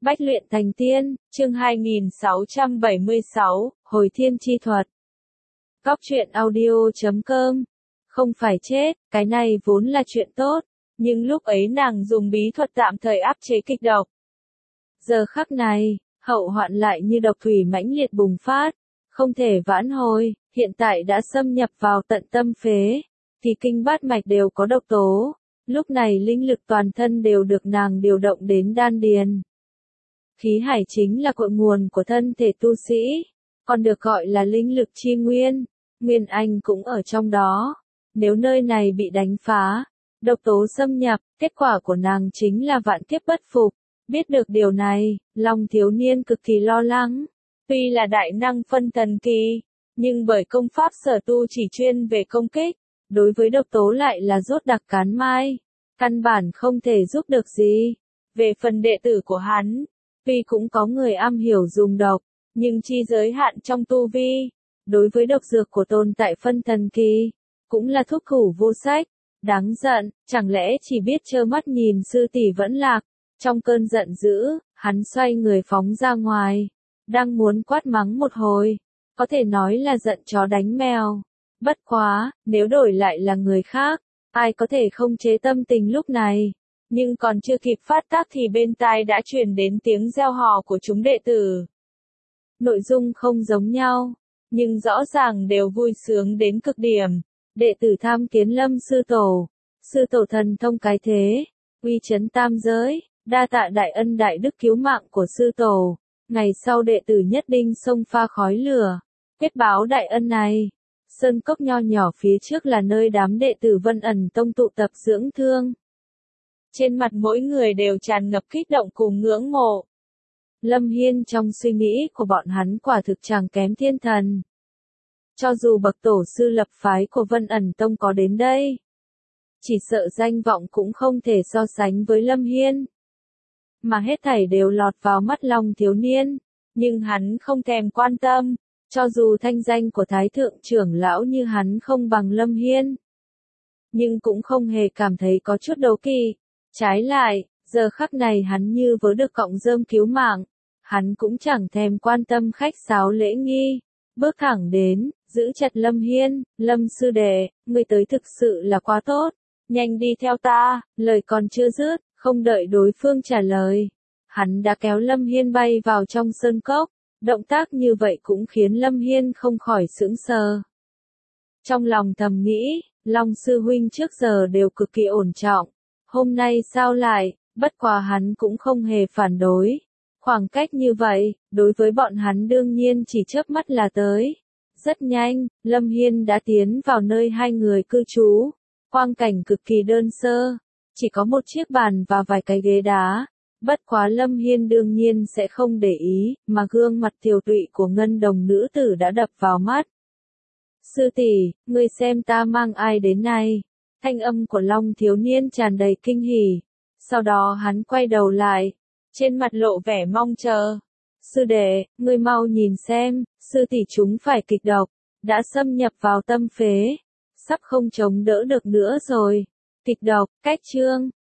Bách luyện thành tiên, chương 2676, Hồi thiên chi thuật. Góc truyện audio.com. Không phải chết, cái này vốn là chuyện tốt, nhưng lúc ấy nàng dùng bí thuật tạm thời áp chế kịch độc. Giờ khắc này, hậu hoạn lại như độc thủy mãnh liệt bùng phát, không thể vãn hồi, hiện tại đã xâm nhập vào tận tâm phế, thì kinh bát mạch đều có độc tố, lúc này linh lực toàn thân đều được nàng điều động đến đan điền. Khí hải chính là cội nguồn của thân thể tu sĩ, còn được gọi là linh lực chi nguyên, nguyên anh cũng ở trong đó. Nếu nơi này bị đánh phá, độc tố xâm nhập, kết quả của nàng chính là vạn kiếp bất phục. Biết được điều này, lòng thiếu niên cực kỳ lo lắng. Tuy là đại năng phân thần kỳ, nhưng bởi công pháp sở tu chỉ chuyên về công kích, đối với độc tố lại là rốt đặc cán mai, căn bản không thể giúp được gì. Về phần đệ tử của hắn, tuy cũng có người am hiểu dùng độc, nhưng chi giới hạn trong tu vi, đối với độc dược của tồn tại phân thần kỳ, cũng là thuốc thủ vô sách. Đáng giận, chẳng lẽ chỉ biết trơ mắt nhìn sư tỷ vẫn lạc. Trong cơn giận dữ, hắn xoay người phóng ra ngoài, đang muốn quát mắng một hồi, có thể nói là giận chó đánh mèo. Bất quá, nếu đổi lại là người khác, ai có thể không chế tâm tình lúc này. Nhưng còn chưa kịp phát tác thì bên tai đã truyền đến tiếng reo hò của chúng đệ tử. Nội dung không giống nhau, nhưng rõ ràng đều vui sướng đến cực điểm. Đệ tử tham kiến Lâm sư tổ thần thông cái thế, uy chấn tam giới, đa tạ đại ân đại đức cứu mạng của sư tổ. Ngày sau đệ tử nhất định xông pha khói lửa, kết báo đại ân này. Sơn cốc nho nhỏ phía trước là nơi đám đệ tử Vân Ẩn Tông tụ tập dưỡng thương. Trên mặt mỗi người đều tràn ngập kích động cùng ngưỡng mộ. Lâm Hiên trong suy nghĩ của bọn hắn quả thực chẳng kém thiên thần. Cho dù bậc tổ sư lập phái của Vân Ẩn Tông có đến đây, chỉ sợ danh vọng cũng không thể so sánh với Lâm Hiên. Mà hết thảy đều lọt vào mắt lòng thiếu niên, nhưng hắn không thèm quan tâm, cho dù thanh danh của Thái Thượng trưởng lão như hắn không bằng Lâm Hiên. Nhưng cũng không hề cảm thấy có chút đấu kỵ. Trái lại, giờ khắc này hắn như vớ được cọng rơm cứu mạng, hắn cũng chẳng thèm quan tâm khách sáo lễ nghi, bước thẳng đến, giữ chặt Lâm Hiên. Lâm sư đệ, ngươi tới thực sự là quá tốt, nhanh đi theo ta. Lời còn chưa dứt, không đợi đối phương trả lời, hắn đã kéo Lâm Hiên bay vào trong sơn cốc. Động tác như vậy cũng khiến Lâm Hiên không khỏi sững sờ. Trong lòng thầm nghĩ, Long sư huynh trước giờ đều cực kỳ ổn trọng, hôm nay sao lại, bất quá hắn cũng không hề phản đối. Khoảng cách như vậy, đối với bọn hắn đương nhiên chỉ chớp mắt là tới. Rất nhanh, Lâm Hiên đã tiến vào nơi hai người cư trú. Quang cảnh cực kỳ đơn sơ, chỉ có một chiếc bàn và vài cái ghế đá. Bất quá Lâm Hiên đương nhiên sẽ không để ý, mà gương mặt tiều tụy của ngân đồng nữ tử đã đập vào mắt. Sư tỷ, ngươi xem ta mang ai đến này? Thanh âm của Long thiếu niên tràn đầy kinh hỉ. Sau đó hắn quay đầu lại, trên mặt lộ vẻ mong chờ. Sư đệ, ngươi mau nhìn xem, sư tỷ chúng phải kịch độc, đã xâm nhập vào tâm phế, sắp không chống đỡ được nữa rồi. Kịch độc, cách chương.